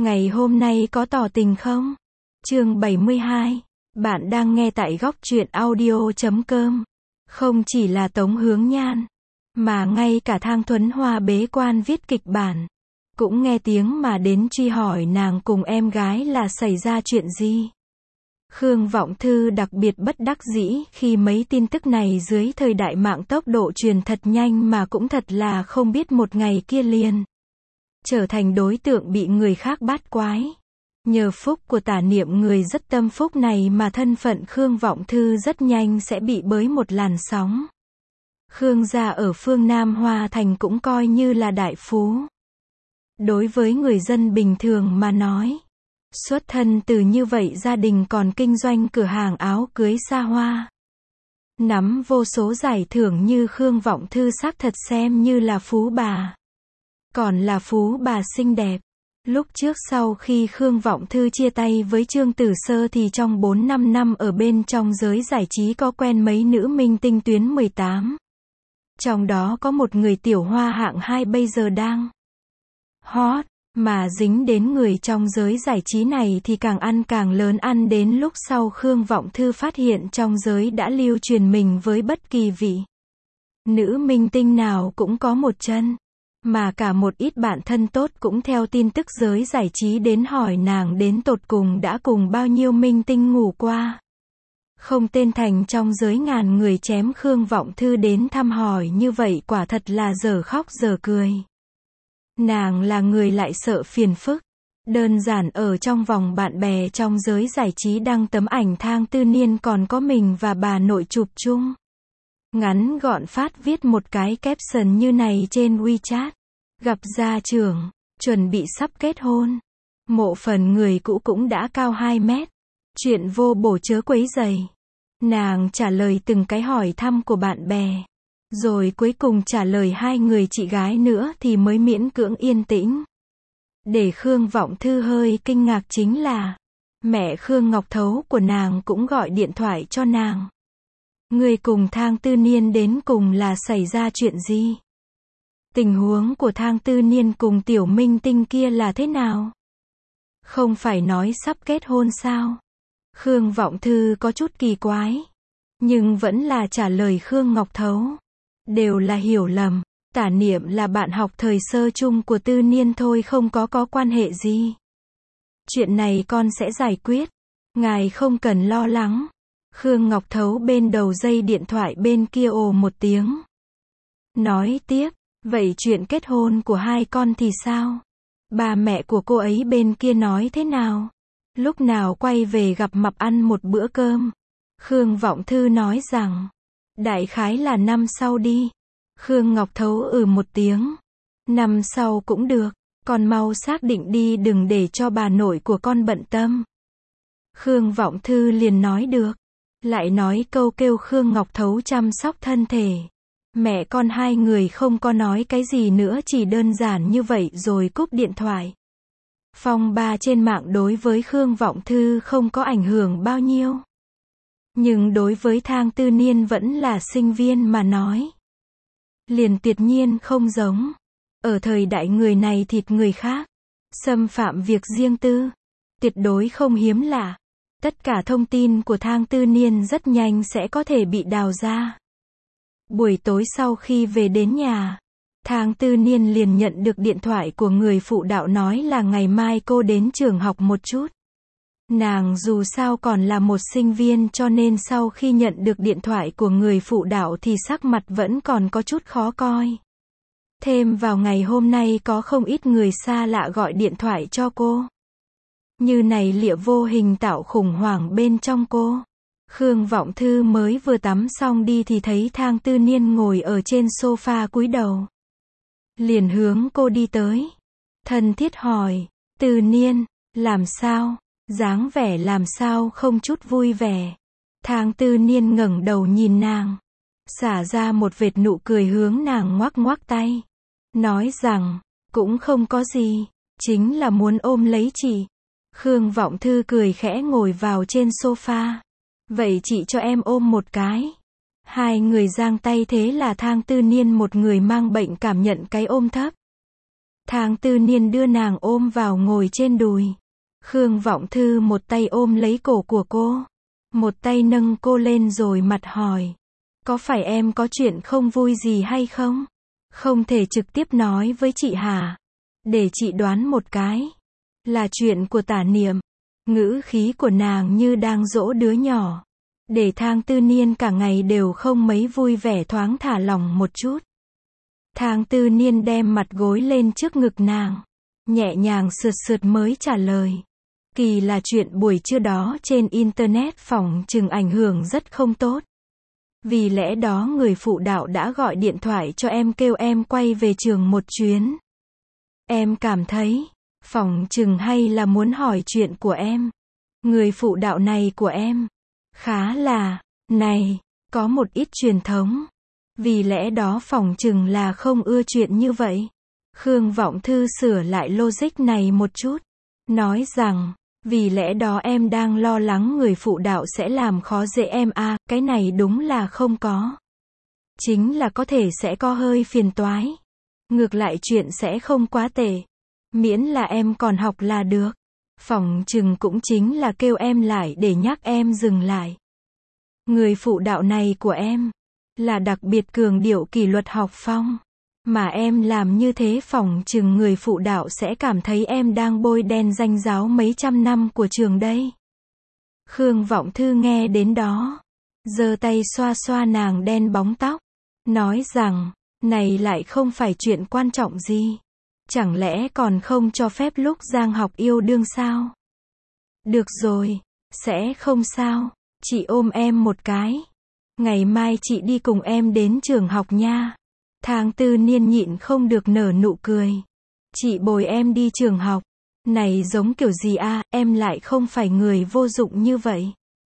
Ngày hôm nay có tỏ tình không? Chương 72. Bạn đang nghe tại góc truyện audio.com. Không chỉ là Tống Hướng Nhan, mà ngay cả Thang Thuấn Hoa bế quan viết kịch bản, cũng nghe tiếng mà đến truy hỏi nàng cùng em gái là xảy ra chuyện gì. Khương Vọng Thư đặc biệt bất đắc dĩ khi mấy tin tức này dưới thời đại mạng tốc độ truyền thật nhanh mà cũng thật là không biết một ngày kia liền trở thành đối tượng bị người khác bát quái. Nhờ phúc của tả niệm người rất tâm phúc này mà thân phận Khương Vọng Thư rất nhanh sẽ bị bới một làn sóng. Khương gia ở phương Nam Hoa Thành cũng coi như là đại phú. Đối với người dân bình thường mà nói, xuất thân từ như vậy gia đình còn kinh doanh cửa hàng áo cưới xa hoa, nắm vô số giải thưởng như Khương Vọng Thư xác thật xem như là phú bà. Còn là phú bà xinh đẹp. Lúc trước sau khi Khương Vọng Thư chia tay với Trương Tử Sơ thì trong 4-5 năm ở bên trong giới giải trí có quen mấy nữ minh tinh tuyến 18. Trong đó có một người tiểu hoa hạng 2 bây giờ đang hot, mà dính đến người trong giới giải trí này thì càng ăn càng lớn, ăn đến lúc sau Khương Vọng Thư phát hiện trong giới đã lưu truyền mình với bất kỳ vị nữ minh tinh nào cũng có một chân. Mà cả một ít bạn thân tốt cũng theo tin tức giới giải trí đến hỏi nàng đến tột cùng đã cùng bao nhiêu minh tinh ngủ qua. Không tên thành trong giới ngàn người chém Khương Vọng Thư đến thăm hỏi như vậy quả thật là dở khóc dở cười. Nàng là người lại sợ phiền phức. Đơn giản ở trong vòng bạn bè trong giới giải trí đăng tấm ảnh Thang Tư Niên còn có mình và bà nội chụp chung. Ngắn gọn phát viết một cái caption như này trên WeChat. Gặp gia trưởng, chuẩn bị sắp kết hôn. Mộ phần người cũ cũng đã cao 2 mét. Chuyện vô bổ chớ quấy rầy. Nàng trả lời từng cái hỏi thăm của bạn bè. Rồi cuối cùng trả lời 2 người chị gái nữa thì mới miễn cưỡng yên tĩnh. Để Khương Vọng Thư hơi kinh ngạc chính là mẹ Khương Ngọc Thấu của nàng cũng gọi điện thoại cho nàng. Người cùng Thang Tư Niên đến cùng là xảy ra chuyện gì? Tình huống của Thang Tư Niên cùng tiểu minh tinh kia là thế nào? Không phải nói sắp kết hôn sao? Khương Vọng Thư có chút kỳ quái, nhưng vẫn là trả lời Khương Ngọc Thấu. Đều là hiểu lầm, tả niệm là bạn học thời sơ chung của Tư Niên thôi, không có quan hệ gì. Chuyện này con sẽ giải quyết, ngài không cần lo lắng. Khương Ngọc Thấu bên đầu dây điện thoại bên kia ồ một tiếng. Nói tiếp, vậy chuyện kết hôn của hai con thì sao? Bà mẹ của cô ấy bên kia nói thế nào? Lúc nào quay về gặp mặt ăn một bữa cơm? Khương Vọng Thư nói rằng, đại khái là năm sau đi. Khương Ngọc Thấu một tiếng. Năm sau cũng được, con mau xác định đi đừng để cho bà nội của con bận tâm. Khương Vọng Thư liền nói được. Lại nói câu kêu Khương Ngọc Thấu chăm sóc thân thể. Mẹ con hai người không có nói cái gì nữa, chỉ đơn giản như vậy rồi cúp điện thoại. Phong ba trên mạng đối với Khương Vọng Thư không có ảnh hưởng bao nhiêu. Nhưng đối với Thang Tư Niên vẫn là sinh viên mà nói, liền tuyệt nhiên không giống. Ở thời đại người này thịt người khác, xâm phạm việc riêng tư, tuyệt đối không hiếm lạ. Tất cả thông tin của Thang Tư Niên rất nhanh sẽ có thể bị đào ra. Buổi tối sau khi về đến nhà, Thang Tư Niên liền nhận được điện thoại của người phụ đạo nói là ngày mai cô đến trường học một chút. Nàng dù sao còn là một sinh viên cho nên sau khi nhận được điện thoại của người phụ đạo thì sắc mặt vẫn còn có chút khó coi. Thêm vào ngày hôm nay có không ít người xa lạ gọi điện thoại cho cô. Như này liệu vô hình tạo khủng hoảng bên trong cô. Khương Vọng Thư mới vừa tắm xong đi thì thấy Thang Tư Niên ngồi ở trên sofa cúi đầu. Liền hướng cô đi tới. Thân thiết hỏi, Tư Niên, làm sao? Dáng vẻ làm sao không chút vui vẻ. Thang Tư Niên ngẩng đầu nhìn nàng, xả ra một vệt nụ cười hướng nàng ngoắc ngoắc tay. Nói rằng, cũng không có gì, chính là muốn ôm lấy chị. Khương Vọng Thư cười khẽ ngồi vào trên sofa. Vậy chị cho em ôm một cái. Hai người giang tay, thế là Thang Tư Niên một người mang bệnh cảm nhận cái ôm thấp. Thang Tư Niên đưa nàng ôm vào ngồi trên đùi. Khương Vọng Thư một tay ôm lấy cổ của cô, một tay nâng cô lên rồi mặt hỏi. Có phải em có chuyện không vui gì hay không? Không thể trực tiếp nói với chị hả? Để chị đoán một cái. Là chuyện của Tả Niệm. Ngữ khí của nàng như đang dỗ đứa nhỏ. Để Thang Tư Niên cả ngày đều không mấy vui vẻ, thoáng thả lỏng một chút. Thang Tư Niên đem mặt gối lên trước ngực nàng, nhẹ nhàng sượt sượt mới trả lời. Kỳ là chuyện buổi trưa đó trên Internet phỏng chừng ảnh hưởng rất không tốt. Vì lẽ đó người phụ đạo đã gọi điện thoại cho em kêu em quay về trường một chuyến. Em cảm thấy, phỏng chừng hay là muốn hỏi chuyện của em. Người phụ đạo này của em, khá là, này, có một ít truyền thống. Vì lẽ đó phỏng chừng là không ưa chuyện như vậy. Khương Vọng Thư sửa lại logic này một chút. Nói rằng, vì lẽ đó em đang lo lắng người phụ đạo sẽ làm khó dễ em à, cái này đúng là không có. Chính là có thể sẽ có hơi phiền toái. Ngược lại chuyện sẽ không quá tệ. Miễn là em còn học là được. Phỏng chừng cũng chính là kêu em lại để nhắc em dừng lại. Người phụ đạo này của em là đặc biệt cường điệu kỷ luật học phong. Mà em làm như thế phỏng chừng người phụ đạo sẽ cảm thấy em đang bôi đen danh giáo mấy trăm năm của trường đây. Khương Vọng Thư nghe đến đó, giơ tay xoa xoa nàng đen bóng tóc, nói rằng, này lại không phải chuyện quan trọng gì. Chẳng lẽ còn không cho phép lúc Giang học yêu đương sao? Được rồi, sẽ không sao, chị ôm em một cái. Ngày mai chị đi cùng em đến trường học nha. Thang Tư Niên nhịn không được nở nụ cười. Chị bồi em đi trường học. Này giống kiểu gì à, em lại không phải người vô dụng như vậy.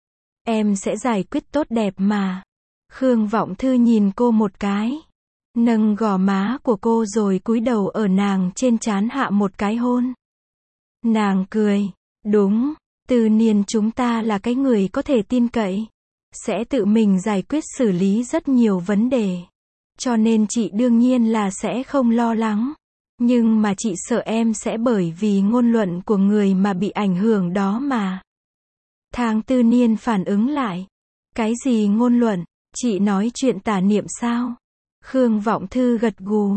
Em sẽ giải quyết tốt đẹp mà. Khương Vọng Thư nhìn cô một cái. Nâng gò má của cô rồi cúi đầu ở nàng trên trán hạ một cái hôn. Nàng cười. Đúng, Tư Niên chúng ta là cái người có thể tin cậy. Sẽ tự mình giải quyết xử lý rất nhiều vấn đề. Cho nên chị đương nhiên là sẽ không lo lắng. Nhưng mà chị sợ em sẽ bởi vì ngôn luận của người mà bị ảnh hưởng đó mà. Thang Tư Niên phản ứng lại. Cái gì ngôn luận? Chị nói chuyện Tả Niệm sao? Khương Vọng Thư gật gù.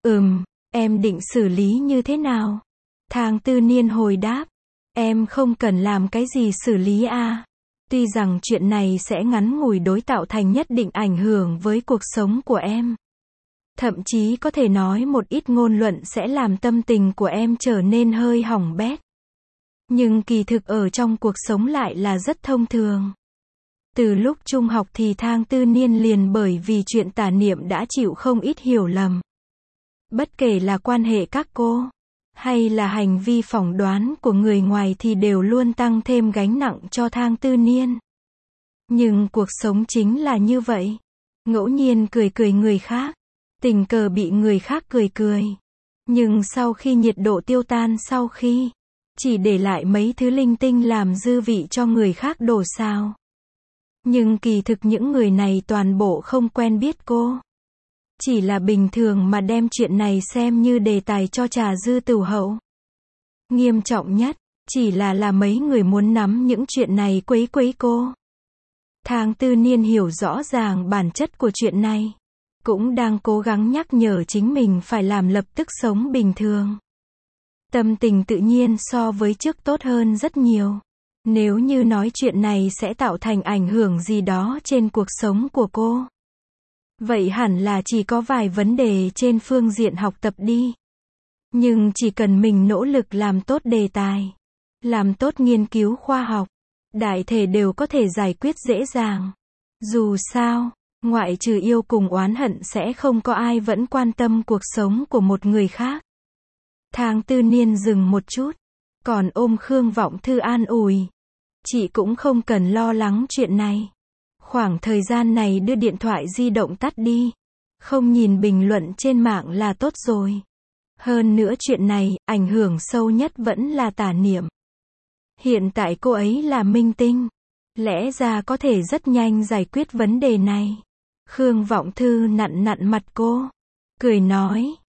Em định xử lý như thế nào? Thang Tư Niên hồi đáp. Em không cần làm cái gì xử lý à. Tuy rằng chuyện này sẽ ngắn ngủi đối tạo thành nhất định ảnh hưởng với cuộc sống của em. Thậm chí có thể nói một ít ngôn luận sẽ làm tâm tình của em trở nên hơi hỏng bét. Nhưng kỳ thực ở trong cuộc sống lại là rất thông thường. Từ lúc trung học thì Thang Tư Niên liền bởi vì chuyện Tả Niệm đã chịu không ít hiểu lầm. Bất kể là quan hệ các cô, hay là hành vi phỏng đoán của người ngoài thì đều luôn tăng thêm gánh nặng cho Thang Tư Niên. Nhưng cuộc sống chính là như vậy. Ngẫu nhiên cười cười người khác, tình cờ bị người khác cười cười. Nhưng sau khi nhiệt độ tiêu tan, sau khi chỉ để lại mấy thứ linh tinh làm dư vị cho người khác đổ sao. Nhưng kỳ thực những người này toàn bộ không quen biết cô. Chỉ là bình thường mà đem chuyện này xem như đề tài cho trà dư tửu hậu. Nghiêm trọng nhất, chỉ là mấy người muốn nắm những chuyện này quấy quấy cô. Thang Tư Niên hiểu rõ ràng bản chất của chuyện này. Cũng đang cố gắng nhắc nhở chính mình phải làm lập tức sống bình thường. Tâm tình tự nhiên so với trước tốt hơn rất nhiều. Nếu như nói chuyện này sẽ tạo thành ảnh hưởng gì đó trên cuộc sống của cô. Vậy hẳn là chỉ có vài vấn đề trên phương diện học tập đi. Nhưng chỉ cần mình nỗ lực làm tốt đề tài, làm tốt nghiên cứu khoa học, đại thể đều có thể giải quyết dễ dàng. Dù sao, ngoại trừ yêu cùng oán hận sẽ không có ai vẫn quan tâm cuộc sống của một người khác. Thang Tư Niên dừng một chút, còn ôm Khương Vọng Thư an ủi. Chị cũng không cần lo lắng chuyện này. Khoảng thời gian này đưa điện thoại di động tắt đi. Không nhìn bình luận trên mạng là tốt rồi. Hơn nữa chuyện này, ảnh hưởng sâu nhất vẫn là Tả Niệm. Hiện tại cô ấy là minh tinh. Lẽ ra có thể rất nhanh giải quyết vấn đề này. Khương Vọng Thư nặn nặn mặt cô. Cười nói,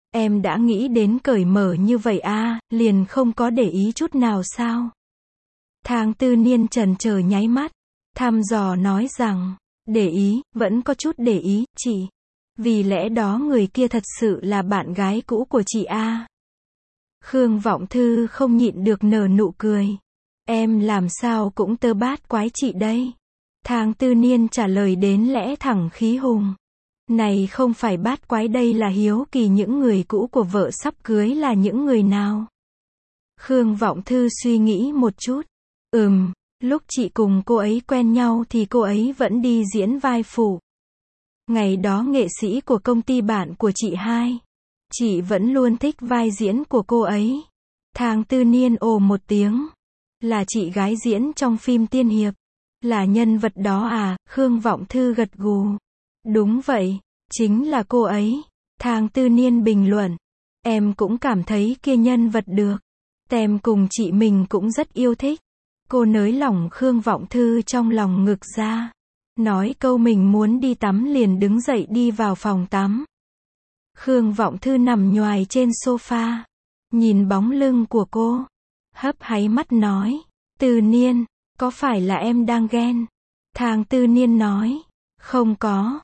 Em đã nghĩ đến cởi mở như vậy à, liền không có để ý chút nào sao? Thang Tư Niên chần chờ nháy mắt, thăm dò nói rằng, để ý, vẫn có chút để ý, chị. Vì lẽ đó người kia thật sự là bạn gái cũ của chị à? Khương Vọng Thư không nhịn được nở nụ cười. Em làm sao cũng tơ bát quái chị đây. Thang Tư Niên trả lời đến lẽ thẳng khí hùng. Này không phải bát quái, đây là hiếu kỳ những người cũ của vợ sắp cưới là những người nào. Khương Vọng Thư suy nghĩ một chút. Lúc chị cùng cô ấy quen nhau thì cô ấy vẫn đi diễn vai phụ. Ngày đó nghệ sĩ của công ty bạn của chị hai. Chị vẫn luôn thích vai diễn của cô ấy. Thang Tư Niên ồ một tiếng. Là chị gái diễn trong phim tiên hiệp. Là nhân vật đó à? Khương Vọng Thư gật gù. Đúng vậy, chính là cô ấy. Thang Tư Niên bình luận. Em cũng cảm thấy kia nhân vật được. Tem cùng chị mình cũng rất yêu thích. Cô nới lỏng Khương Vọng Thư trong lòng ngực ra. Nói câu mình muốn đi tắm liền đứng dậy đi vào phòng tắm. Khương Vọng Thư nằm nhoài trên sofa. Nhìn bóng lưng của cô. Hấp háy mắt nói. Tư Niên, có phải là em đang ghen? Thang Tư Niên nói. Không có.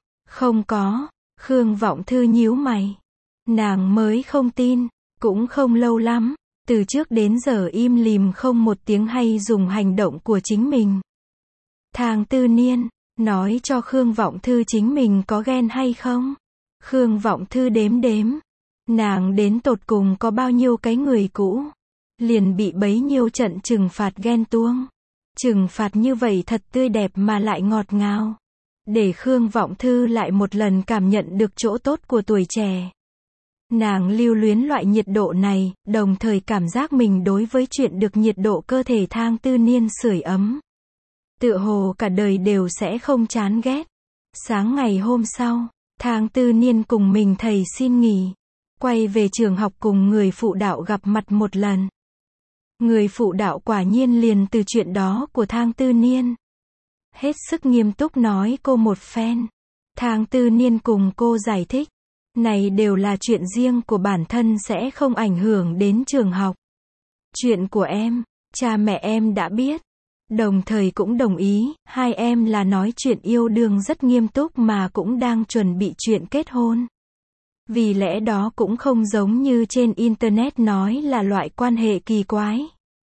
Khương Vọng Thư nhíu mày. Nàng mới không tin. Cũng không lâu lắm. Từ trước đến giờ im lìm không một tiếng hay dùng hành động của chính mình. Thang Tư Niên, nói cho Khương Vọng Thư chính mình có ghen hay không? Khương Vọng Thư đếm đếm. Nàng đến tột cùng có bao nhiêu cái người cũ. Liền bị bấy nhiêu trận trừng phạt ghen tuông. Trừng phạt như vậy thật tươi đẹp mà lại ngọt ngào. Để Khương Vọng Thư lại một lần cảm nhận được chỗ tốt của tuổi trẻ. Nàng lưu luyến loại nhiệt độ này, đồng thời cảm giác mình đối với chuyện được nhiệt độ cơ thể Thang Tư Niên sưởi ấm. Tựa hồ cả đời đều sẽ không chán ghét. Sáng ngày hôm sau, Thang Tư Niên cùng mình thầy xin nghỉ. Quay về trường học cùng người phụ đạo gặp mặt một lần. Người phụ đạo quả nhiên liền từ chuyện đó của Thang Tư Niên. Hết sức nghiêm túc nói cô một phen. Thang Tư Niên cùng cô giải thích. Này đều là chuyện riêng của bản thân sẽ không ảnh hưởng đến trường học. Chuyện của em, cha mẹ em đã biết. Đồng thời cũng đồng ý, hai em là nói chuyện yêu đương rất nghiêm túc mà cũng đang chuẩn bị chuyện kết hôn. Vì lẽ đó cũng không giống như trên Internet nói là loại quan hệ kỳ quái.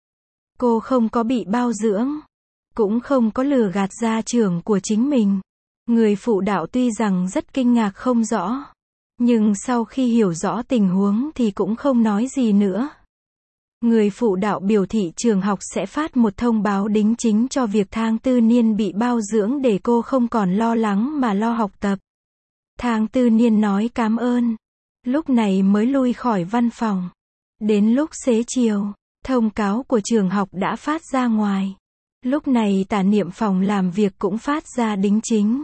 Cô không có bị bao dưỡng. Cũng không có lừa gạt gia trưởng của chính mình. Người phụ đạo tuy rằng rất kinh ngạc không rõ. Nhưng sau khi hiểu rõ tình huống thì cũng không nói gì nữa. Người phụ đạo biểu thị trường học sẽ phát một thông báo đính chính cho việc Thang Tư Niên bị bao dưỡng để cô không còn lo lắng mà lo học tập. Thang Tư Niên nói cảm ơn. Lúc này mới lui khỏi văn phòng. Đến lúc xế chiều, thông cáo của trường học đã phát ra ngoài. Lúc này tả niệm phòng làm việc cũng phát ra đính chính.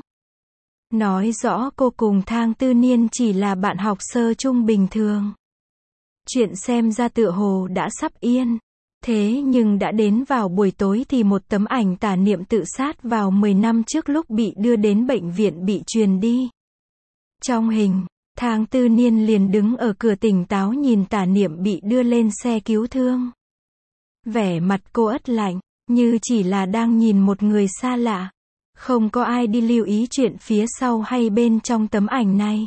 Nói rõ cô cùng Thang Tư Niên chỉ là bạn học sơ trung bình thường. Chuyện xem ra tựa hồ đã sắp yên. Thế nhưng đã đến vào buổi tối thì một tấm ảnh tả niệm tự sát vào 10 năm trước lúc bị đưa đến bệnh viện bị truyền đi. Trong hình, Thang Tư Niên liền đứng ở cửa tỉnh táo nhìn tả niệm bị đưa lên xe cứu thương. Vẻ mặt cô ất lạnh, như chỉ là đang nhìn một người xa lạ. Không có ai đi lưu ý chuyện phía sau hay bên trong tấm ảnh này.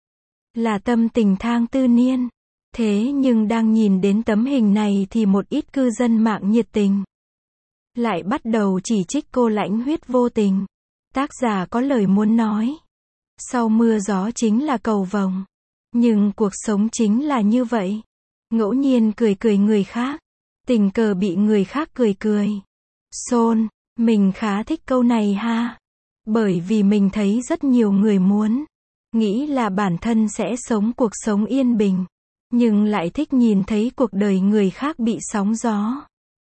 Là tâm tình Thang Tư Niên. Thế nhưng đang nhìn đến tấm hình này thì một ít cư dân mạng nhiệt tình. Lại bắt đầu chỉ trích cô lãnh huyết vô tình. Tác giả có lời muốn nói. Sau mưa gió chính là cầu vồng. Nhưng cuộc sống chính là như vậy. Ngẫu nhiên cười cười người khác. Tình cờ bị người khác cười cười. Xôn, mình khá thích câu này ha. Bởi vì mình thấy rất nhiều người muốn. Nghĩ là bản thân sẽ sống cuộc sống yên bình. Nhưng lại thích nhìn thấy cuộc đời người khác bị sóng gió.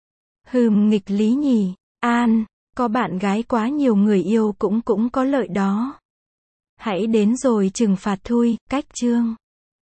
Nghịch lý nhỉ. An, có bạn gái quá nhiều người yêu cũng có lợi đó. Hãy đến rồi trừng phạt thui, cách chương.